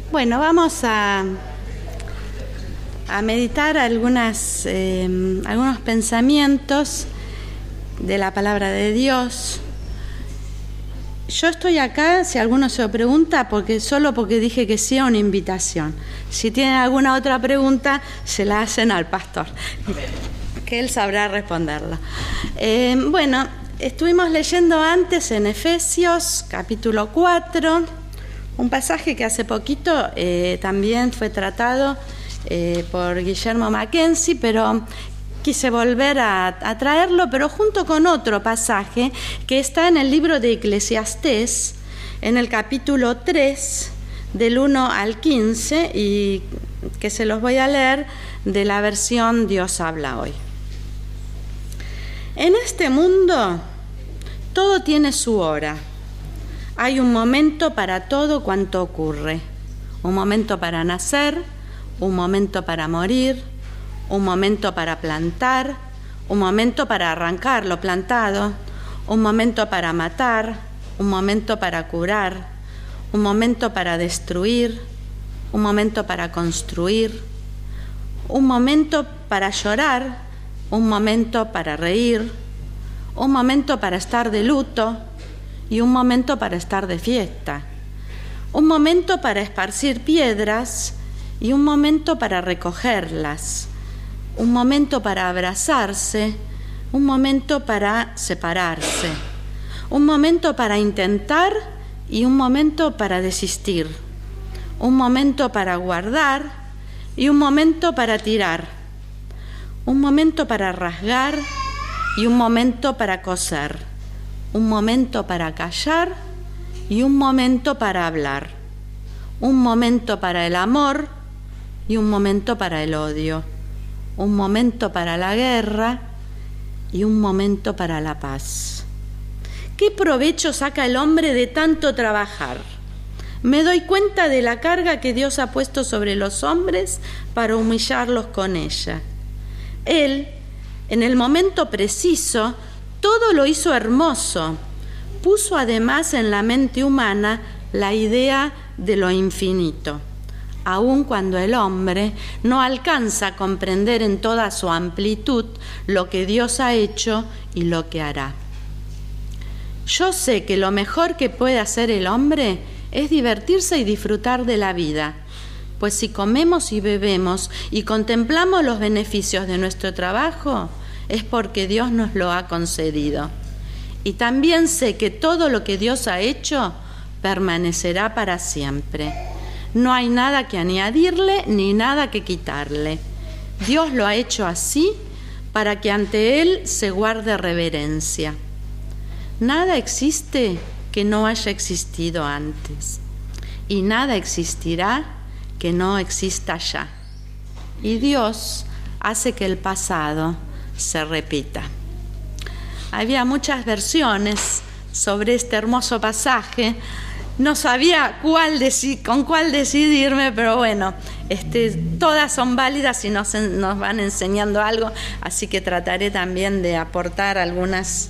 Bueno, vamos a meditar algunos pensamientos de la palabra de Dios. Yo estoy acá, si alguno se lo pregunta, solo porque dije que sí a una invitación. Si tienen alguna otra pregunta, se la hacen al pastor, que él sabrá responderla. Bueno, estuvimos leyendo antes en Efesios, capítulo 4, un pasaje que hace poquito también fue tratado por Guillermo Mackenzie, pero quise volver a traerlo, pero junto con otro pasaje que está en el libro de Eclesiastés, en el capítulo 3, del 1 al 15, y que se los voy a leer de la versión Dios habla hoy. En este mundo todo tiene su hora. Hay un momento para todo cuanto ocurre. Un momento para nacer, un momento para morir, un momento para plantar, un momento para arrancar lo plantado, un momento para matar, un momento para curar, un momento para destruir, un momento para construir, un momento para llorar, un momento para reír, un momento para estar de luto y un momento para estar de fiesta, un momento para esparcir piedras y un momento para recogerlas, un momento para abrazarse, un momento para separarse, un momento para intentar y un momento para desistir, un momento para guardar y un momento para tirar, un momento para rasgar y un momento para coser, un momento para callar y un momento para hablar, un momento para el amor y un momento para el odio, un momento para la guerra y un momento para la paz. ¿Qué provecho saca el hombre de tanto trabajar? Me doy cuenta de la carga que Dios ha puesto sobre los hombres para humillarlos con ella. Él, en el momento preciso, todo lo hizo hermoso. Puso además en la mente humana la idea de lo infinito, aun cuando el hombre no alcanza a comprender en toda su amplitud lo que Dios ha hecho y lo que hará. Yo sé que lo mejor que puede hacer el hombre es divertirse y disfrutar de la vida, pues si comemos y bebemos y contemplamos los beneficios de nuestro trabajo, es porque Dios nos lo ha concedido. Y también sé que todo lo que Dios ha hecho permanecerá para siempre. No hay nada que añadirle ni nada que quitarle. Dios lo ha hecho así para que ante Él se guarde reverencia. Nada existe que no haya existido antes, y nada existirá que no exista ya. Y Dios hace que el pasado se repita. Había muchas versiones sobre este hermoso pasaje. No sabía con cuál decidirme, pero bueno, todas son válidas y nos van enseñando algo, así que trataré también de aportar algunas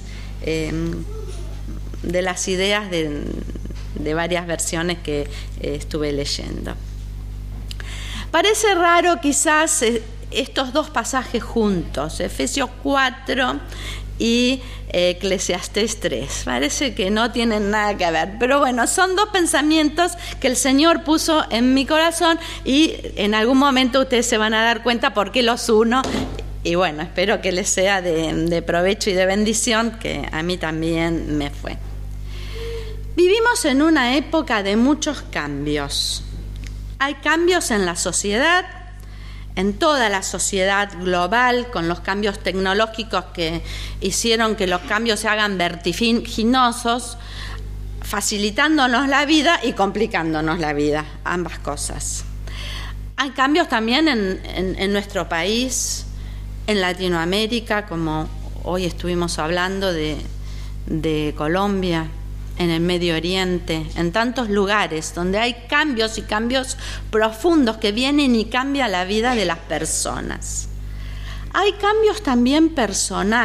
de las ideas de varias versiones que estuve leyendo. Parece raro quizás estos dos pasajes juntos, Efesios 4 y Eclesiastés 3. Parece que no tienen nada que ver, pero bueno, son dos pensamientos que el Señor puso en mi corazón y en algún momento ustedes se van a dar cuenta por qué los uno. Y bueno, espero que les sea de provecho y de bendición, que a mí también me fue. Vivimos en una época de muchos cambios. Hay cambios en la sociedad, en toda la sociedad global, con los cambios tecnológicos que hicieron que los cambios se hagan vertiginosos, facilitándonos la vida y complicándonos la vida, ambas cosas. Hay cambios también en nuestro país, en Latinoamérica, como hoy estuvimos hablando de Colombia, en el Medio Oriente, en tantos lugares donde hay cambios y cambios profundos que vienen y cambian la vida de las personas. Hay cambios también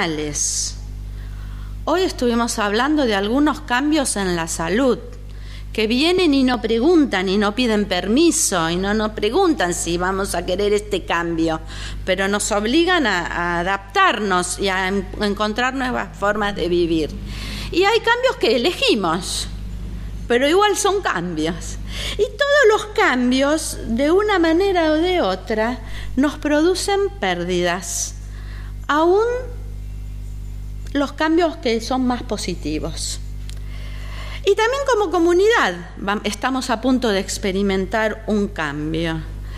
personales. Hoy estuvimos hablando de algunos cambios en la salud que vienen y no preguntan y no piden permiso y no nos preguntan si vamos a querer este cambio, pero nos obligan a adaptarnos y a encontrar nuevas formas de vivir. Y hay cambios que elegimos, pero igual son cambios. Y todos los cambios, de una manera o de otra, nos producen pérdidas, aún los cambios que son más positivos. Y también como comunidad estamos a punto de experimentar un cambio.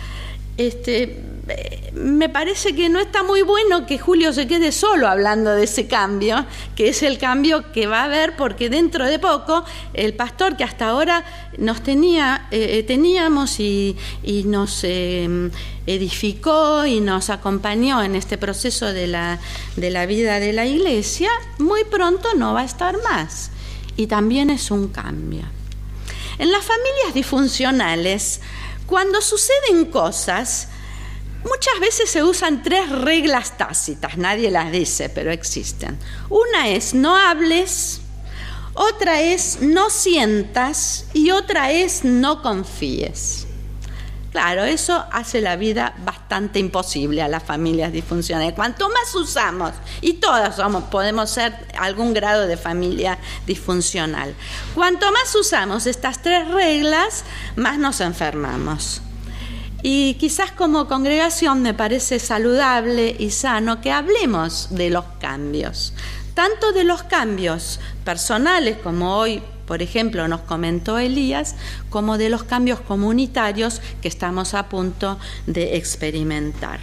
Me parece que no está muy bueno que Julio se quede solo hablando de ese cambio, que es el cambio que va a haber, porque dentro de poco el pastor que hasta ahora nos teníamos y nos edificó y nos acompañó en este proceso de la vida de la iglesia, muy pronto no va a estar más. Y también es un cambio. En las familias disfuncionales, cuando suceden cosas, muchas veces se usan 3 reglas tácitas, nadie las dice, pero existen. Una es no hables, otra es no sientas y otra es no confíes. Claro, eso hace la vida bastante imposible a las familias disfuncionales. Cuanto más usamos, y todas podemos ser algún grado de familia disfuncional, cuanto más usamos estas 3 reglas, más nos enfermamos. Y quizás como congregación me parece saludable y sano que hablemos de los cambios, tanto de los cambios personales, como hoy, por ejemplo, nos comentó Elías, como de los cambios comunitarios que estamos a punto de experimentar.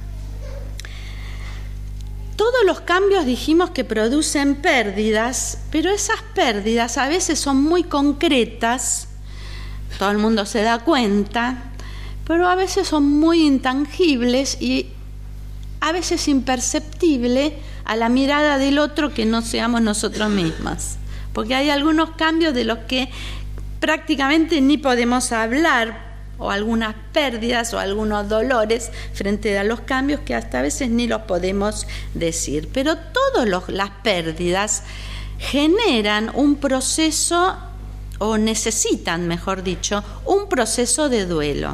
Todos los cambios dijimos que producen pérdidas, pero esas pérdidas a veces son muy concretas, todo el mundo se da cuenta, pero a veces son muy intangibles y a veces imperceptibles a la mirada del otro que no seamos nosotros mismos. Porque hay algunos cambios de los que prácticamente ni podemos hablar, o algunas pérdidas o algunos dolores frente a los cambios que hasta a veces ni los podemos decir. Pero todas las pérdidas generan un proceso, o necesitan, mejor dicho, un proceso de duelo.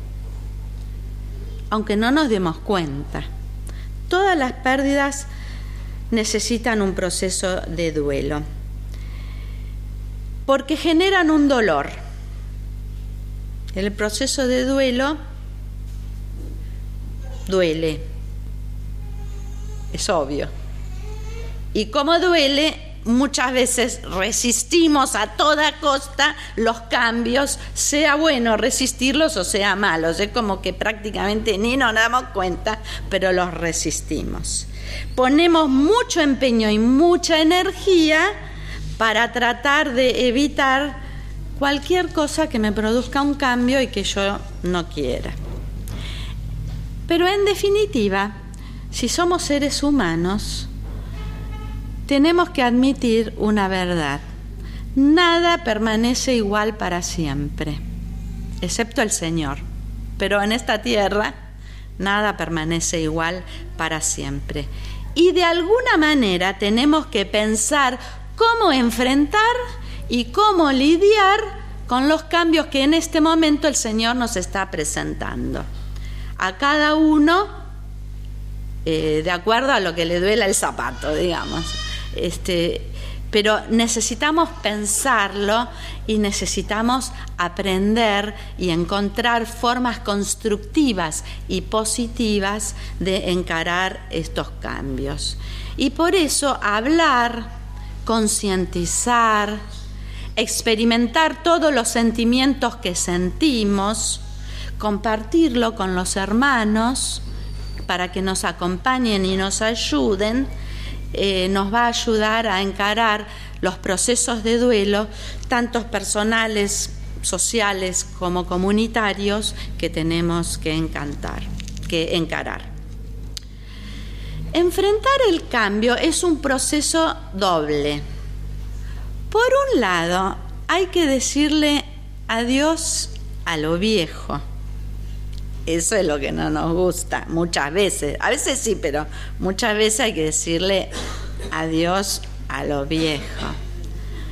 Aunque no nos demos cuenta, todas las pérdidas necesitan un proceso de duelo, porque generan un dolor. El proceso de duelo duele, es obvio. Y como duele, muchas veces resistimos a toda costa los cambios, sea bueno resistirlos o sea malos. Es como que prácticamente ni nos damos cuenta, pero los resistimos. Ponemos mucho empeño y mucha energía para tratar de evitar cualquier cosa que me produzca un cambio y que yo no quiera. Pero en definitiva, si somos seres humanos, tenemos que admitir una verdad. Nada permanece igual para siempre, excepto el Señor. Pero en esta tierra, nada permanece igual para siempre. Y de alguna manera tenemos que pensar cómo enfrentar y cómo lidiar con los cambios que en este momento el Señor nos está presentando. A cada uno, de acuerdo a lo que le duela el zapato, digamos. Pero necesitamos pensarlo y necesitamos aprender y encontrar formas constructivas y positivas de encarar estos cambios. Y por eso hablar, concientizar, experimentar todos los sentimientos que sentimos, compartirlo con los hermanos para que nos acompañen y nos ayuden, nos va a ayudar a encarar los procesos de duelo, tanto personales, sociales como comunitarios, que tenemos que encarar. Enfrentar el cambio es un proceso doble. Por un lado, hay que decirle adiós a lo viejo. Eso es lo que no nos gusta muchas veces. A veces sí, pero muchas veces hay que decirle adiós a lo viejo.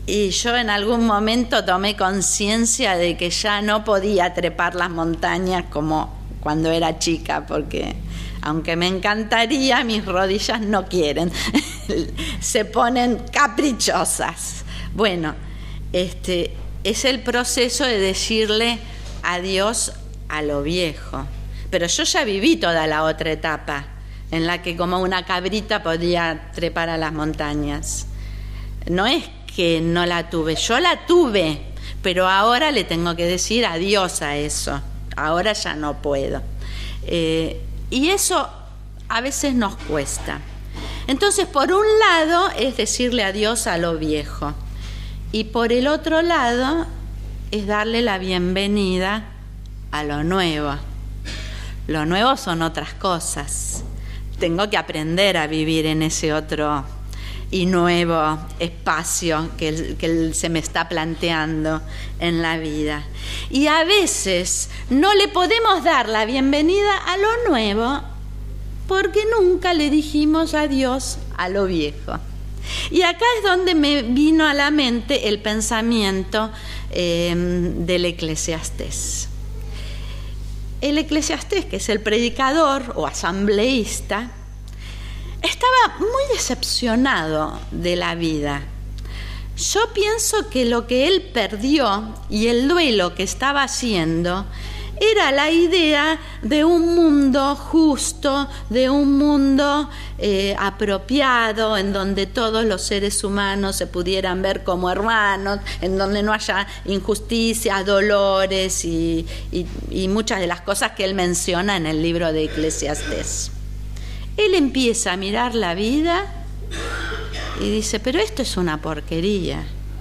Y yo en algún momento tomé conciencia de que ya no podía trepar las montañas como cuando era chica, porque aunque me encantaría, mis rodillas no quieren, se ponen caprichosas. Bueno, es el proceso de decirle adiós a lo viejo. Pero yo ya viví toda la otra etapa, en la que como una cabrita podía trepar a las montañas. No es que no la tuve, yo la tuve, pero ahora le tengo que decir adiós a eso. Ahora ya no puedo. Y eso a veces nos cuesta. Entonces, por un lado es decirle adiós a lo viejo, y por el otro lado es darle la bienvenida a lo nuevo. Lo nuevo son otras cosas. Tengo que aprender a vivir en ese otro y nuevo espacio que se me está planteando en la vida. Y a veces no le podemos dar la bienvenida a lo nuevo porque nunca le dijimos adiós a lo viejo. Y acá es donde me vino a la mente el pensamiento del Eclesiastés. El Eclesiastés, que es el predicador o asambleísta, estaba muy decepcionado de la vida. Yo pienso que lo que él perdió y el duelo que estaba haciendo era la idea de un mundo justo, de un mundo apropiado, en donde todos los seres humanos se pudieran ver como hermanos, en donde no haya injusticias, dolores y muchas de las cosas que él menciona en el libro de Eclesiastés. Él empieza a mirar la vida y dice, pero esto es una porquería.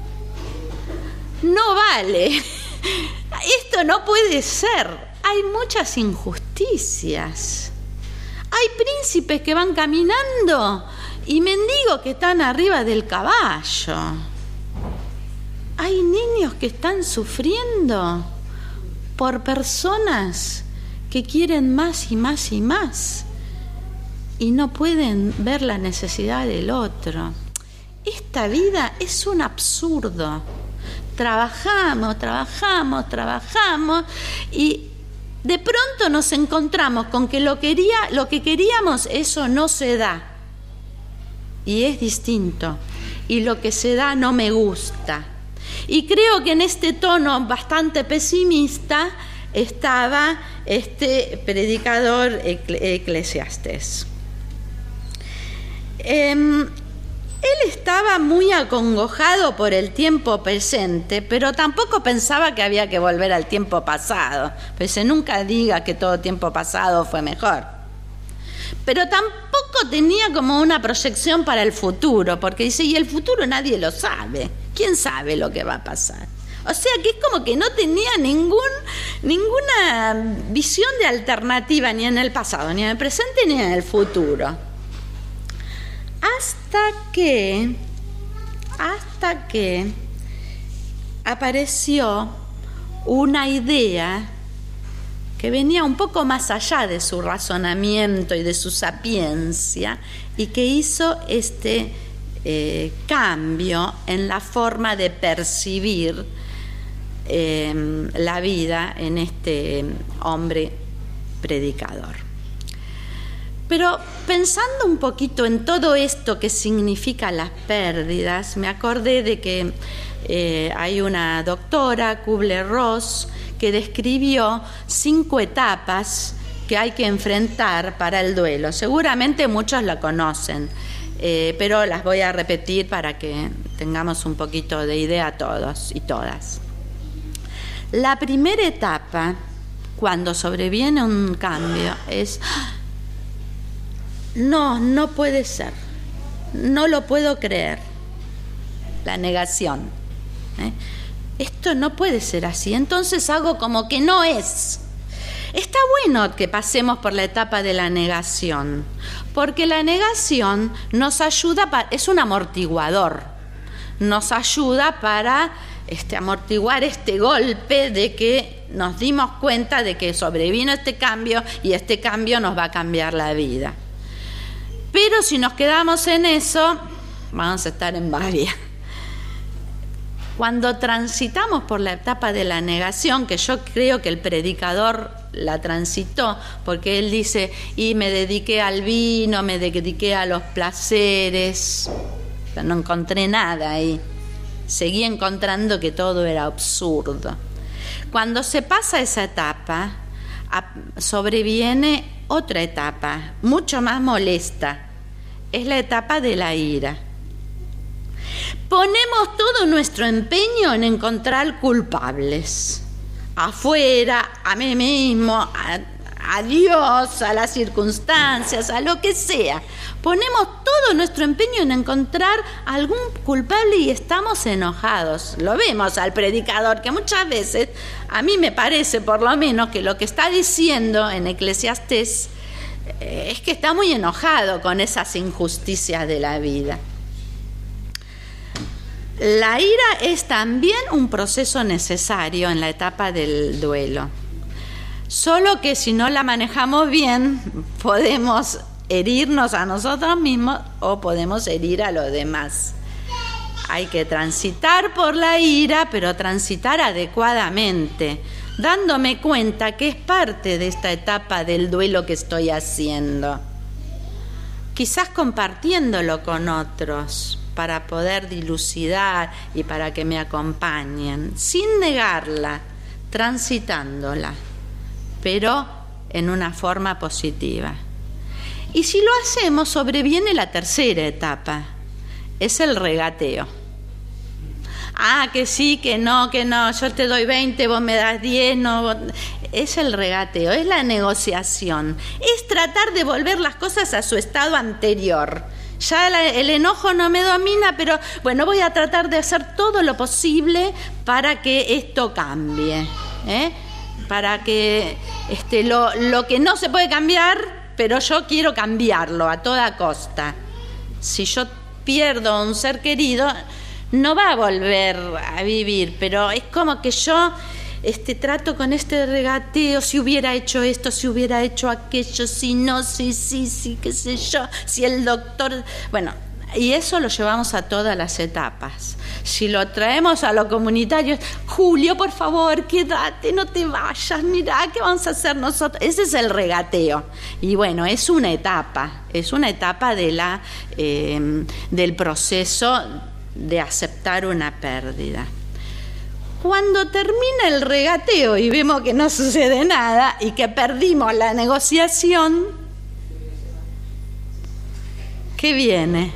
No vale. Esto no puede ser. Hay muchas injusticias. Hay príncipes que van caminando y mendigos que están arriba del caballo. Hay niños que están sufriendo por personas que quieren más y más y más y no pueden ver la necesidad del otro. Esta vida es un absurdo. Trabajamos y de pronto nos encontramos con que lo que queríamos, eso no se da. Y es distinto. Y lo que se da no me gusta. Y creo que en este tono bastante pesimista estaba este predicador Eclesiastés. Él estaba muy acongojado por el tiempo presente, pero tampoco pensaba que había que volver al tiempo pasado. Pues nunca diga que todo tiempo pasado fue mejor. Pero tampoco tenía como una proyección para el futuro, porque dice, y el futuro nadie lo sabe. ¿Quién sabe lo que va a pasar? O sea que es como que no tenía ninguna visión de alternativa ni en el pasado, ni en el presente, ni en el futuro. Hasta que apareció una idea que venía un poco más allá de su razonamiento y de su sapiencia y que hizo este cambio en la forma de percibir la vida en este hombre predicador. Pero pensando un poquito en todo esto que significa las pérdidas, me acordé de que hay una doctora, Kubler-Ross, que describió 5 etapas que hay que enfrentar para el duelo. Seguramente muchos la conocen, pero las voy a repetir para que tengamos un poquito de idea todos y todas. La primera etapa, cuando sobreviene un cambio, es... No puede ser, no lo puedo creer, la negación. Esto no puede ser así, entonces hago como que no es. Está bueno que pasemos por la etapa de la negación, porque la negación nos ayuda, es un amortiguador, nos ayuda para amortiguar este golpe de que nos dimos cuenta de que sobrevino este cambio y este cambio nos va a cambiar la vida. Pero si nos quedamos en eso, vamos a estar en varias. Cuando transitamos por la etapa de la negación, que yo creo que el predicador la transitó, porque él dice, y me dediqué al vino, me dediqué a los placeres, no encontré nada ahí, seguí encontrando que todo era absurdo. Cuando se pasa esa etapa, sobreviene otra etapa, mucho más molesta, es la etapa de la ira. Ponemos todo nuestro empeño en encontrar culpables, afuera, a mí mismo, a Dios, a las circunstancias, a lo que sea. Ponemos todo nuestro empeño en encontrar algún culpable y estamos enojados. Lo vemos al predicador, que muchas veces, a mí me parece por lo menos, que lo que está diciendo en Eclesiastés es que está muy enojado con esas injusticias de la vida. La ira es también un proceso necesario en la etapa del duelo. Solo que si no la manejamos bien, podemos herirnos a nosotros mismos o podemos herir a los demás. Hay que transitar por la ira, pero transitar adecuadamente, dándome cuenta que es parte de esta etapa del duelo que estoy haciendo. Quizás compartiéndolo con otros, para poder dilucidar y para que me acompañen, sin negarla, transitándola, pero en una forma positiva. Y si lo hacemos, sobreviene la tercera etapa, es el regateo. Que sí, que no, yo te doy 20, vos me das 10, no. Es el regateo, es la negociación, es tratar de volver las cosas a su estado anterior. Ya el enojo no me domina, pero bueno, voy a tratar de hacer todo lo posible para que esto cambie, para que lo que no se puede cambiar, pero yo quiero cambiarlo a toda costa. Si yo pierdo a un ser querido, no va a volver a vivir, pero es como que yo trato con este regateo, si hubiera hecho esto, si hubiera hecho aquello, si no, sí, qué sé yo, si el doctor... Bueno, y eso lo llevamos a todas las etapas. Si lo traemos a lo comunitario, Julio, por favor, quédate, no te vayas, mirá, ¿qué vamos a hacer nosotros? Ese es el regateo. Y bueno, es una etapa de del proceso de aceptar una pérdida. Cuando termina el regateo y vemos que no sucede nada y que perdimos la negociación, ¿qué viene?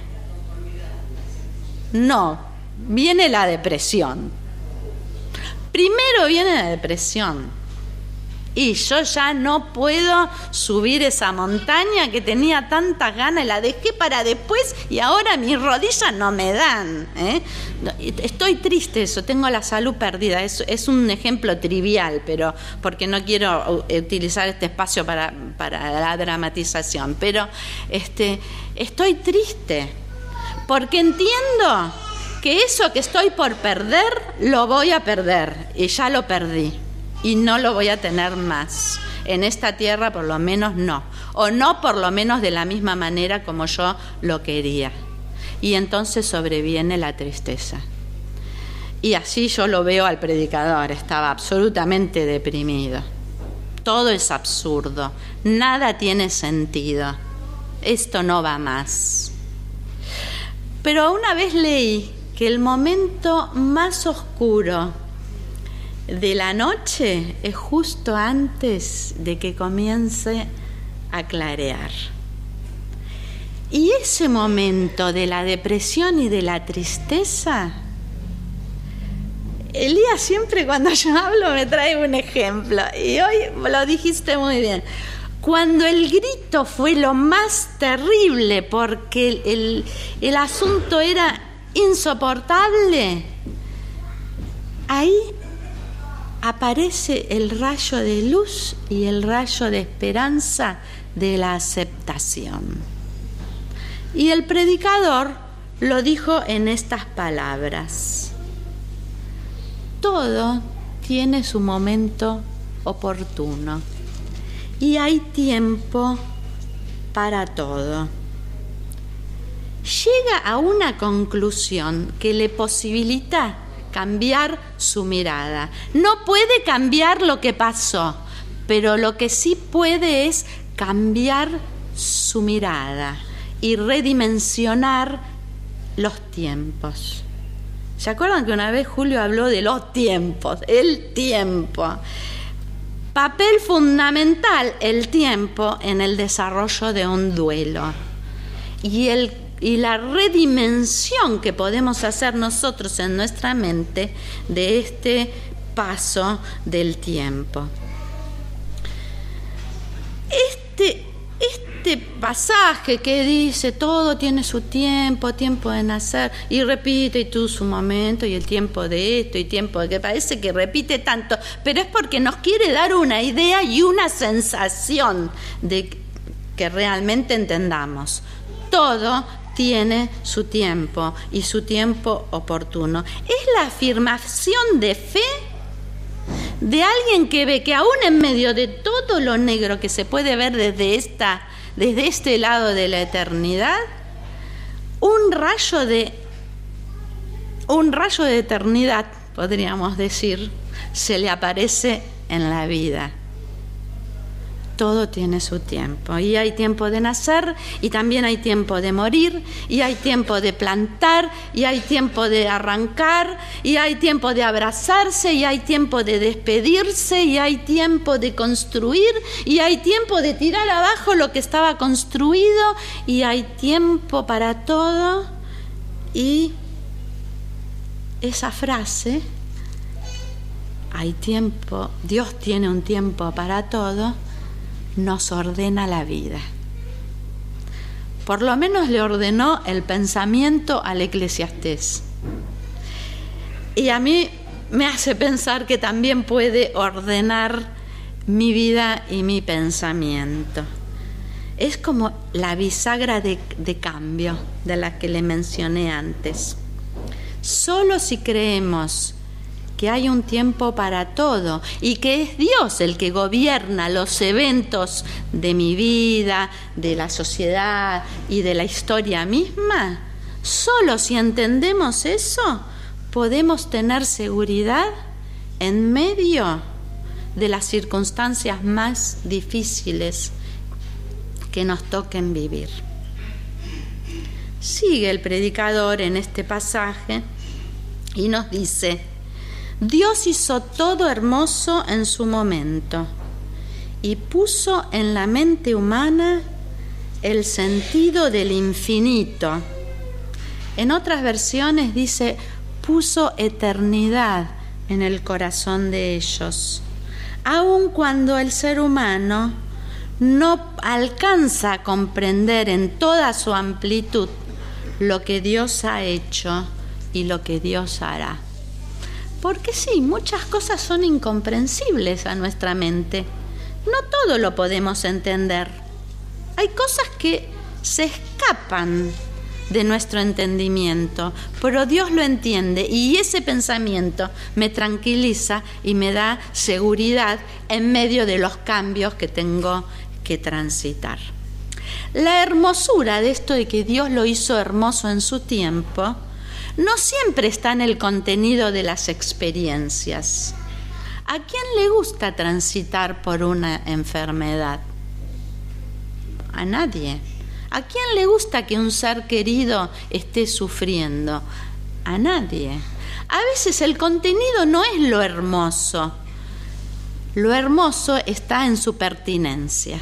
No, viene la depresión. Primero viene la depresión. Y yo ya no puedo subir esa montaña que tenía tantas ganas, la dejé para después y ahora mis rodillas no me dan. Estoy triste, eso, tengo la salud perdida. Es un ejemplo trivial, pero porque no quiero utilizar este espacio para la dramatización. Pero estoy triste porque entiendo que eso que estoy por perder, lo voy a perder y ya lo perdí. Y no lo voy a tener más. En esta tierra por lo menos no. O no por lo menos de la misma manera como yo lo quería. Y entonces sobreviene la tristeza. Y así yo lo veo al predicador. Estaba absolutamente deprimido. Todo es absurdo. Nada tiene sentido. Esto no va más. Pero una vez leí que el momento más oscuro de la noche es justo antes de que comience a clarear. Y ese momento de la depresión y de la tristeza, Elías siempre cuando yo hablo me trae un ejemplo, y hoy lo dijiste muy bien. Cuando el grito fue lo más terrible porque el asunto era insoportable, ahí aparece el rayo de luz y el rayo de esperanza de la aceptación. Y el predicador lo dijo en estas palabras: todo tiene su momento oportuno y hay tiempo para todo. Llega a una conclusión que le posibilita cambiar su mirada. No puede cambiar lo que pasó, pero lo que sí puede es cambiar su mirada y redimensionar los tiempos. ¿Se acuerdan que una vez Julio habló de los tiempos? El tiempo. Papel fundamental el tiempo en el desarrollo de un duelo. Y la redimensión que podemos hacer nosotros en nuestra mente de este paso del tiempo. Este pasaje que dice todo tiene su tiempo, tiempo de nacer, y repite y tú su momento, y el tiempo de esto, y tiempo de que parece que repite tanto, pero es porque nos quiere dar una idea y una sensación de que realmente entendamos. Todo tiene su tiempo y su tiempo oportuno. Es la afirmación de fe de alguien que ve que aún en medio de todo lo negro que se puede ver desde este lado de la eternidad, un rayo de eternidad, podríamos decir, se le aparece en la vida. Todo tiene su tiempo, y hay tiempo de nacer, y también hay tiempo de morir, y hay tiempo de plantar, y hay tiempo de arrancar, y hay tiempo de abrazarse, y hay tiempo de despedirse, y hay tiempo de construir, y hay tiempo de tirar abajo lo que estaba construido, y hay tiempo para todo. Y esa frase, hay tiempo, Dios tiene un tiempo para todo, nos ordena la vida. Por lo menos le ordenó el pensamiento al Eclesiastés. Y a mí me hace pensar que también puede ordenar mi vida y mi pensamiento. Es como la bisagra de cambio de la que le mencioné antes. Solo si creemos que hay un tiempo para todo y que es Dios el que gobierna los eventos de mi vida, de la sociedad y de la historia misma, solo si entendemos eso, podemos tener seguridad en medio de las circunstancias más difíciles que nos toquen vivir. Sigue el predicador en este pasaje y nos dice: Dios hizo todo hermoso en su momento y puso en la mente humana el sentido del infinito. En otras versiones dice, puso eternidad en el corazón de ellos, aun cuando el ser humano no alcanza a comprender en toda su amplitud lo que Dios ha hecho y lo que Dios hará. Porque sí, muchas cosas son incomprensibles a nuestra mente. No todo lo podemos entender. Hay cosas que se escapan de nuestro entendimiento, pero Dios lo entiende y ese pensamiento me tranquiliza y me da seguridad en medio de los cambios que tengo que transitar. La hermosura de esto de que Dios lo hizo hermoso en su tiempo no siempre está en el contenido de las experiencias. ¿A quién le gusta transitar por una enfermedad? A nadie. ¿A quién le gusta que un ser querido esté sufriendo? A nadie. A veces el contenido no es lo hermoso. Lo hermoso está en su pertinencia,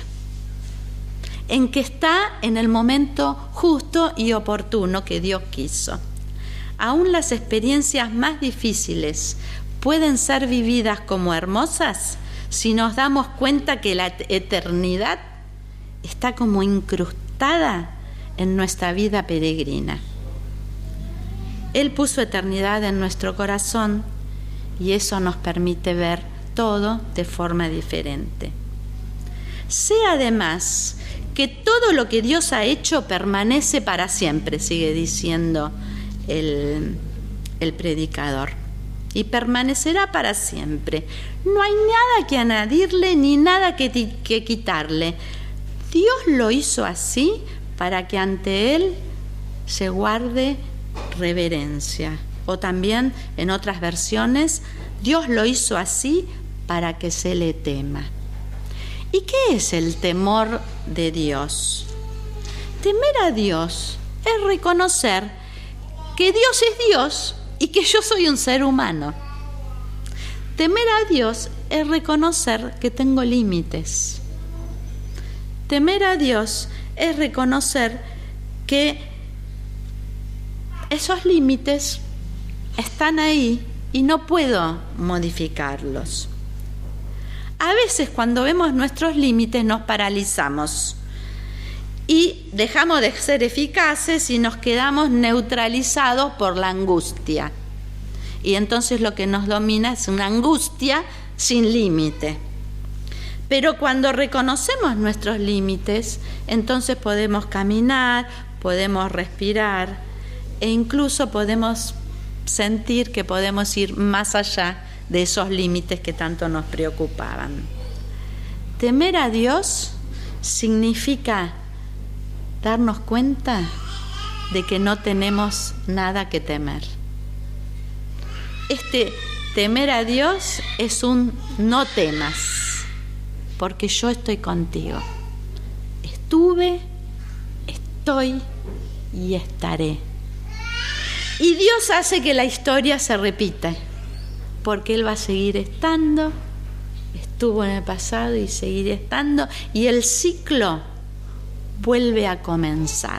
en que está en el momento justo y oportuno que Dios quiso. Aún las experiencias más difíciles pueden ser vividas como hermosas si nos damos cuenta que la eternidad está como incrustada en nuestra vida peregrina. Él puso eternidad en nuestro corazón y eso nos permite ver todo de forma diferente. Sé además que todo lo que Dios ha hecho permanece para siempre, sigue diciendo el predicador, y permanecerá para siempre. No hay nada que añadirle ni nada que quitarle. Dios lo hizo así para que ante Él se guarde reverencia, O también en otras versiones, Dios lo hizo así para que se le tema. ¿Y qué es el temor de Dios? Temer a Dios es reconocer que Dios es Dios y que yo soy un ser humano. Temer a Dios es reconocer que tengo límites. Temer a Dios es reconocer que esos límites están ahí y no puedo modificarlos. A veces cuando vemos nuestros límites nos paralizamos y dejamos de ser eficaces y nos quedamos neutralizados por la angustia. Y entonces lo que nos domina es una angustia sin límite. Pero cuando reconocemos nuestros límites, entonces podemos caminar, podemos respirar e incluso podemos sentir que podemos ir más allá de esos límites que tanto nos preocupaban. Temer a Dios significa darnos cuenta de que no tenemos nada que temer. Temer a Dios es un no temas, porque yo estoy contigo. Estuve, estoy y estaré. Y Dios hace que la historia se repita, porque Él va a seguir estando, estuvo en el pasado y seguirá estando, y el ciclo vuelve a comenzar.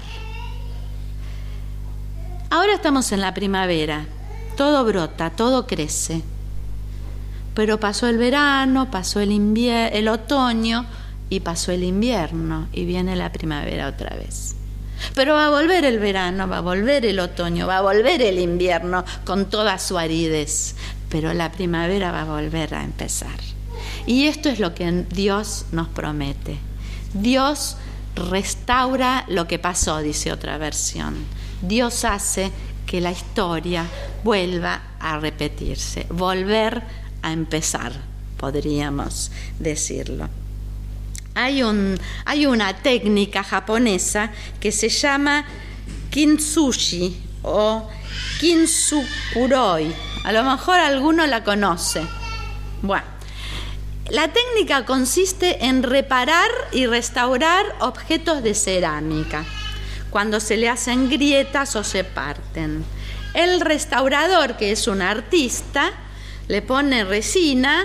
Ahora estamos en la primavera, todo brota, todo crece. Pero pasó el verano, pasó el otoño y pasó el invierno y viene la primavera otra vez. Pero va a volver el verano, va a volver el otoño, va a volver el invierno con toda su aridez. Pero la primavera va a volver a empezar. Y esto es lo que Dios nos promete. Dios restaura lo que pasó, dice otra versión. Dios hace que la historia vuelva a repetirse, volver a empezar, podríamos decirlo. Hay una técnica japonesa que se llama kintsugi o kintsukuroi. A lo mejor alguno la conoce. Bueno, la técnica consiste en reparar y restaurar objetos de cerámica cuando se le hacen grietas o se parten. El restaurador, que es un artista, le pone resina,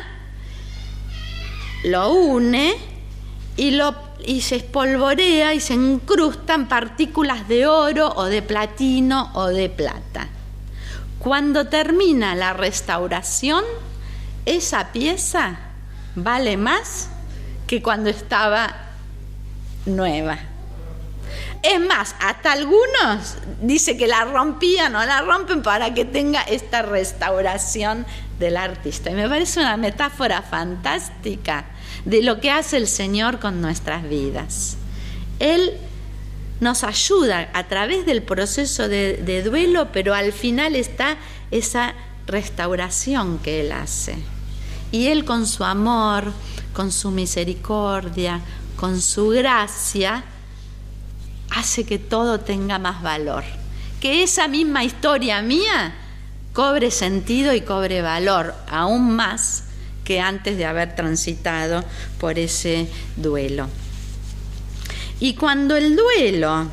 lo une y se espolvorea y se incrustan partículas de oro o de platino o de plata. Cuando termina la restauración, esa pieza vale más que cuando estaba nueva. Es más, hasta algunos dice que la rompían o la rompen para que tenga esta restauración del artista. Y me parece una metáfora fantástica de lo que hace el Señor con nuestras vidas. Él nos ayuda a través del proceso de duelo, pero al final está esa restauración que Él hace. Y Él con su amor, con su misericordia, con su gracia, hace que todo tenga más valor. Que esa misma historia mía cobre sentido y cobre valor, aún más que antes de haber transitado por ese duelo. Y cuando el duelo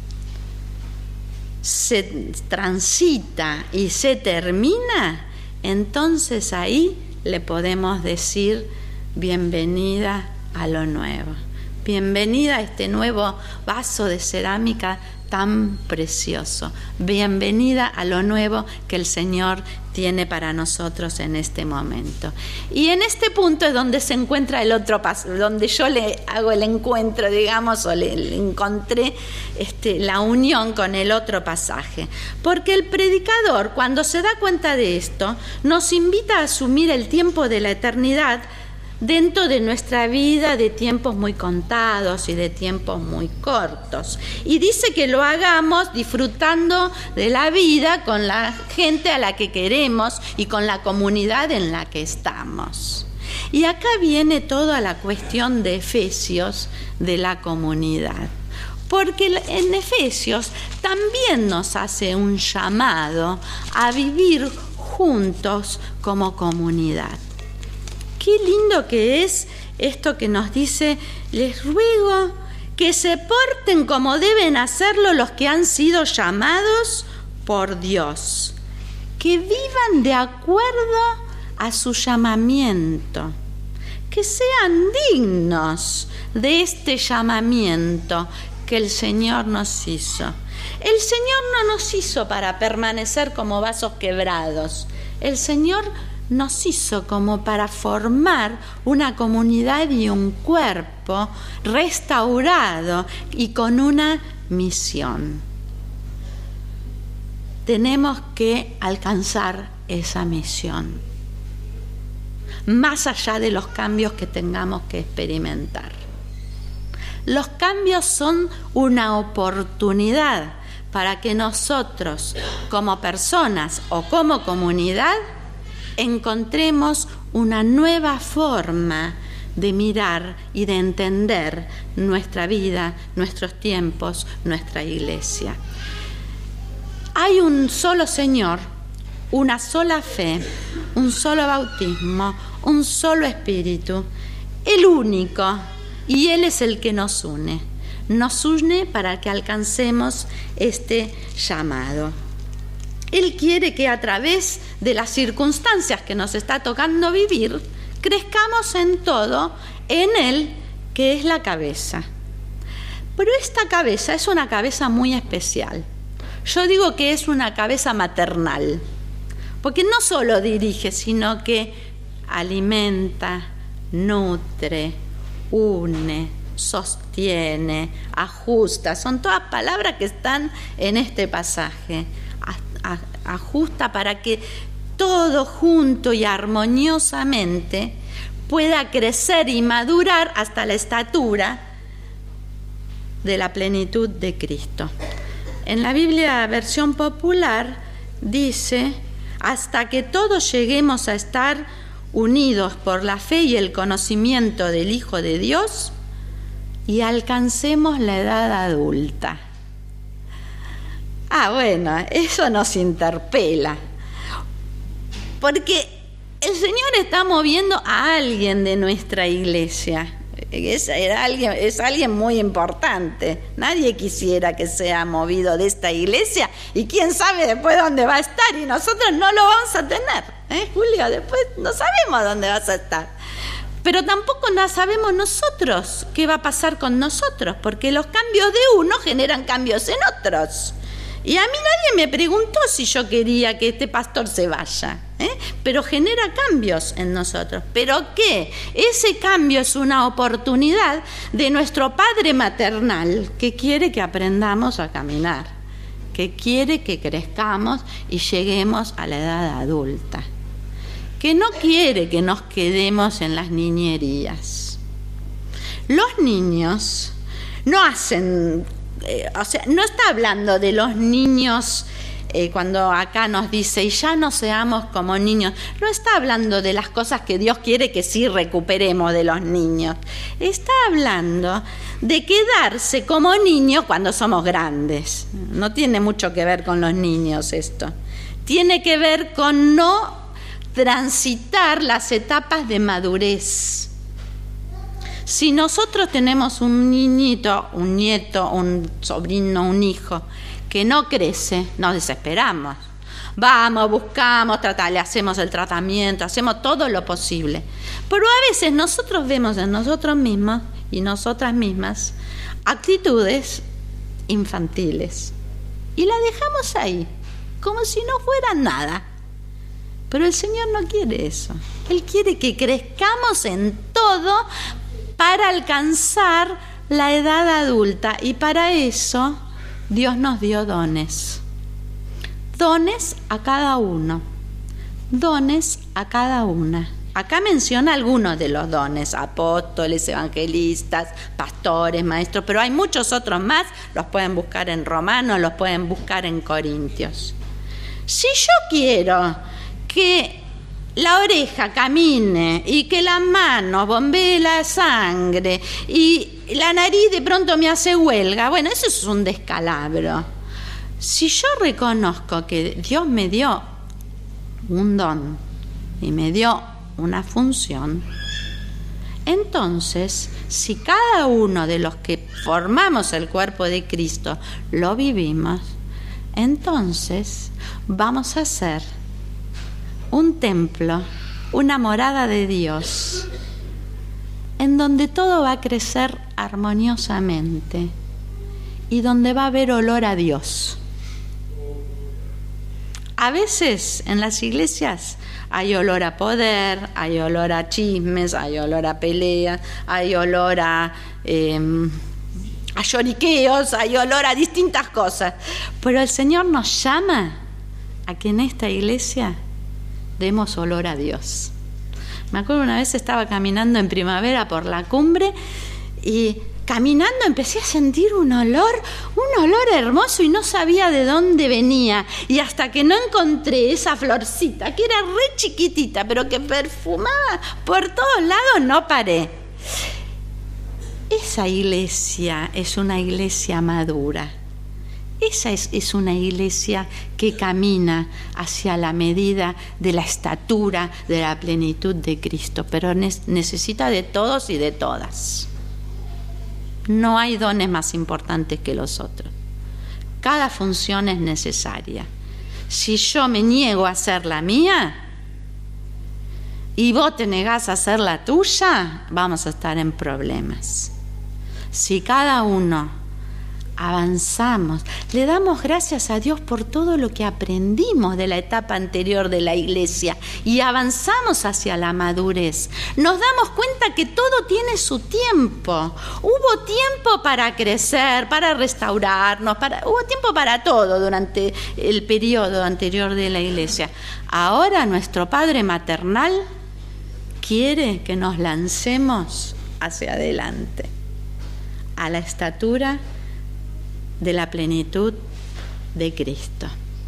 se transita y se termina, entonces ahí le podemos decir bienvenida a lo nuevo. Bienvenida a este nuevo vaso de cerámica tan precioso. Bienvenida a lo nuevo que el Señor tiene para nosotros en este momento. Y en este punto es donde se encuentra el otro paso, donde yo le hago el encuentro, digamos, o le encontré la unión con el otro pasaje. Porque el predicador, cuando se da cuenta de esto, nos invita a asumir el tiempo de la eternidad dentro de nuestra vida de tiempos muy contados y de tiempos muy cortos. Y dice que lo hagamos disfrutando de la vida con la gente a la que queremos y con la comunidad en la que estamos. Y acá viene toda la cuestión de Efesios de la comunidad. porque en Efesios también nos hace un llamado a vivir juntos como comunidad. Qué lindo que es esto que nos dice: les ruego que se porten como deben hacerlo los que han sido llamados por Dios, que vivan de acuerdo a su llamamiento, que sean dignos de este llamamiento que el Señor nos hizo. El Señor no nos hizo para permanecer como vasos quebrados. El Señor nos hizo como para formar una comunidad y un cuerpo restaurado y con una misión. Tenemos que alcanzar esa misión, más allá de los cambios que tengamos que experimentar. Los cambios son una oportunidad para que nosotros, como personas o como comunidad, encontremos una nueva forma de mirar y de entender nuestra vida, nuestros tiempos, nuestra iglesia. Hay un solo Señor, una sola fe, un solo bautismo, un solo espíritu, el único, y Él es el que nos une. Nos une para que alcancemos este llamado. Él quiere que a través de las circunstancias que nos está tocando vivir, crezcamos en todo en Él, que es la cabeza. Pero esta cabeza es una cabeza muy especial. Yo digo que es una cabeza maternal, porque no solo dirige, sino que alimenta, nutre, une, sostiene, ajusta. Son todas palabras que están en este pasaje. Ajusta para que todo junto y armoniosamente pueda crecer y madurar hasta la estatura de la plenitud de Cristo. En la Biblia versión popular dice: hasta que todos lleguemos a estar unidos por la fe y el conocimiento del Hijo de Dios y alcancemos la edad adulta. Bueno, eso nos interpela, porque el Señor está moviendo a alguien de nuestra iglesia. Es alguien muy importante. Nadie quisiera que sea movido de esta iglesia, y quién sabe después dónde va a estar, y nosotros no lo vamos a tener. Julio, después no sabemos dónde vas a estar. Pero tampoco no sabemos nosotros qué va a pasar con nosotros, porque los cambios de uno generan cambios en otros. Y a mí nadie me preguntó si yo quería que este pastor se vaya, pero genera cambios en nosotros. ¿Pero qué? Ese cambio es una oportunidad de nuestro Padre maternal, que quiere que aprendamos a caminar, que quiere que crezcamos y lleguemos a la edad adulta, que no quiere que nos quedemos en las niñerías. Los niños no hacen... no está hablando de los niños cuando acá nos dice: y ya no seamos como niños. No está hablando de las cosas que Dios quiere que sí recuperemos de los niños. Está hablando de quedarse como niños cuando somos grandes. No tiene mucho que ver con los niños esto. Tiene que ver con no transitar las etapas de madurez. Si nosotros tenemos un niñito, un nieto, un sobrino, un hijo que no crece, nos desesperamos. Vamos, buscamos, le hacemos el tratamiento, hacemos todo lo posible. Pero a veces nosotros vemos en nosotros mismos y nosotras mismas actitudes infantiles y la dejamos ahí, como si no fuera nada. Pero el Señor no quiere eso. Él quiere que crezcamos en todo para alcanzar la edad adulta, y para eso Dios nos dio dones. Dones a cada uno. Dones a cada una. Acá menciona algunos de los dones: apóstoles, evangelistas, pastores, maestros, pero hay muchos otros más. Los pueden buscar en Romanos, los pueden buscar en Corintios. Si yo quiero que la oreja camine y que la mano bombee la sangre y la nariz de pronto me hace huelga. Bueno, eso es un descalabro. Si yo reconozco que Dios me dio un don y me dio una función, entonces, si cada uno de los que formamos el cuerpo de Cristo lo vivimos, entonces vamos a ser un templo, una morada de Dios, en donde todo va a crecer armoniosamente y donde va a haber olor a Dios. A veces en las iglesias hay olor a poder, hay olor a chismes, hay olor a peleas, hay olor a lloriqueos, hay olor a distintas cosas. Pero el Señor nos llama a que en esta iglesia demos olor a Dios. Me acuerdo una vez estaba caminando en primavera por la cumbre y caminando empecé a sentir un olor hermoso y no sabía de dónde venía. Y hasta que no encontré esa florcita, que era re chiquitita, pero que perfumaba por todos lados, no paré. Esa iglesia es una iglesia madura. Esa es una iglesia que camina hacia la medida de la estatura, de la plenitud de Cristo, pero necesita de todos y de todas. No hay dones más importantes que los otros. Cada función es necesaria. Si yo me niego a hacer la mía y vos te negás a hacer la tuya, vamos a estar en problemas. Si cada uno avanzamos, le damos gracias a Dios por todo lo que aprendimos de la etapa anterior de la iglesia y avanzamos hacia la madurez, nos damos cuenta que todo tiene su tiempo. Hubo tiempo para crecer, para restaurarnos, hubo tiempo para todo durante el periodo anterior de la iglesia. Ahora nuestro Padre maternal quiere que nos lancemos hacia adelante, a la estatura de la plenitud de Cristo.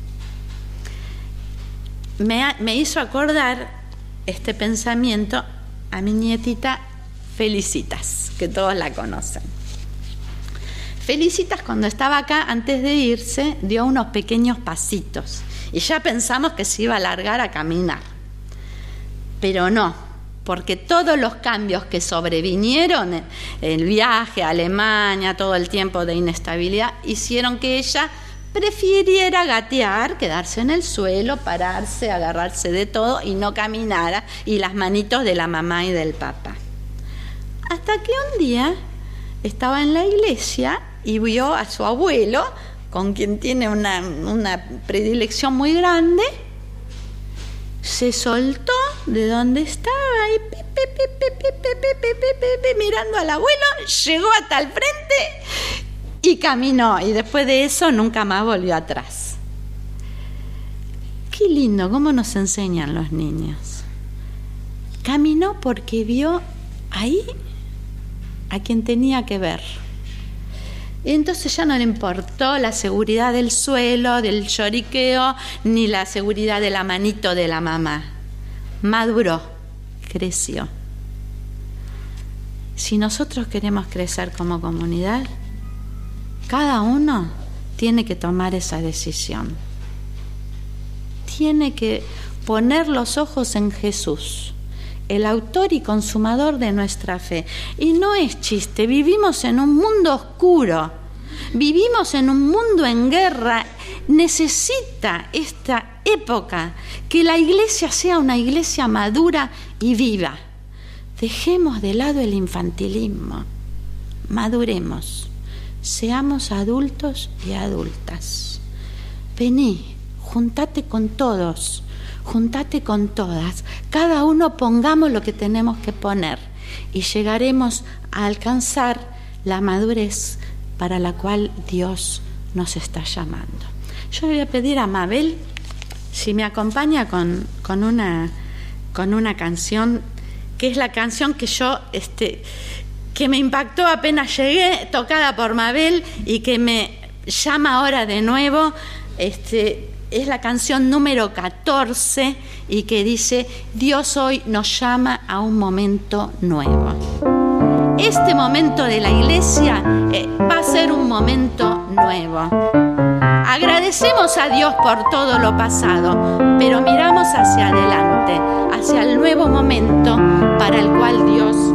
Me hizo acordar este pensamiento a mi nietita Felicitas, que todos la conocen. Felicitas, cuando estaba acá, antes de irse, dio unos pequeños pasitos y ya pensamos que se iba a largar a caminar, pero no, porque todos los cambios que sobrevinieron, el viaje a Alemania, todo el tiempo de inestabilidad, hicieron que ella prefiriera gatear, quedarse en el suelo, pararse, agarrarse de todo y no caminara, y las manitos de la mamá y del papá. Hasta que un día estaba en la iglesia y vio a su abuelo, con quien tiene una predilección muy grande. Se soltó de donde estaba y mirando al abuelo, llegó hasta el frente y caminó. Y después de eso nunca más volvió atrás. Qué lindo, cómo nos enseñan los niños. Caminó porque vio ahí a quien tenía que ver. Y entonces ya no le importó la seguridad del suelo, del lloriqueo, ni la seguridad de la manito de la mamá. Maduró, creció. Si nosotros queremos crecer como comunidad, cada uno tiene que tomar esa decisión. Tiene que poner los ojos en Jesús, el autor y consumador de nuestra fe. Y no es chiste, vivimos en un mundo oscuro, vivimos en un mundo en guerra. Necesita esta época que la iglesia sea una iglesia madura y viva. Dejemos de lado el infantilismo, maduremos, seamos adultos y adultas. Vení, juntate con todos, juntate con todas, cada uno pongamos lo que tenemos que poner y llegaremos a alcanzar la madurez para la cual Dios nos está llamando. Yo le voy a pedir a Mabel si me acompaña con una canción, que es la canción que yo que me impactó apenas llegué, tocada por Mabel, y que me llama ahora de nuevo. Es la canción número 14 y que dice: Dios hoy nos llama a un momento nuevo. este momento de la iglesia va a ser un momento nuevo. Agradecemos a Dios por todo lo pasado, pero miramos hacia adelante, hacia el nuevo momento para el cual Dios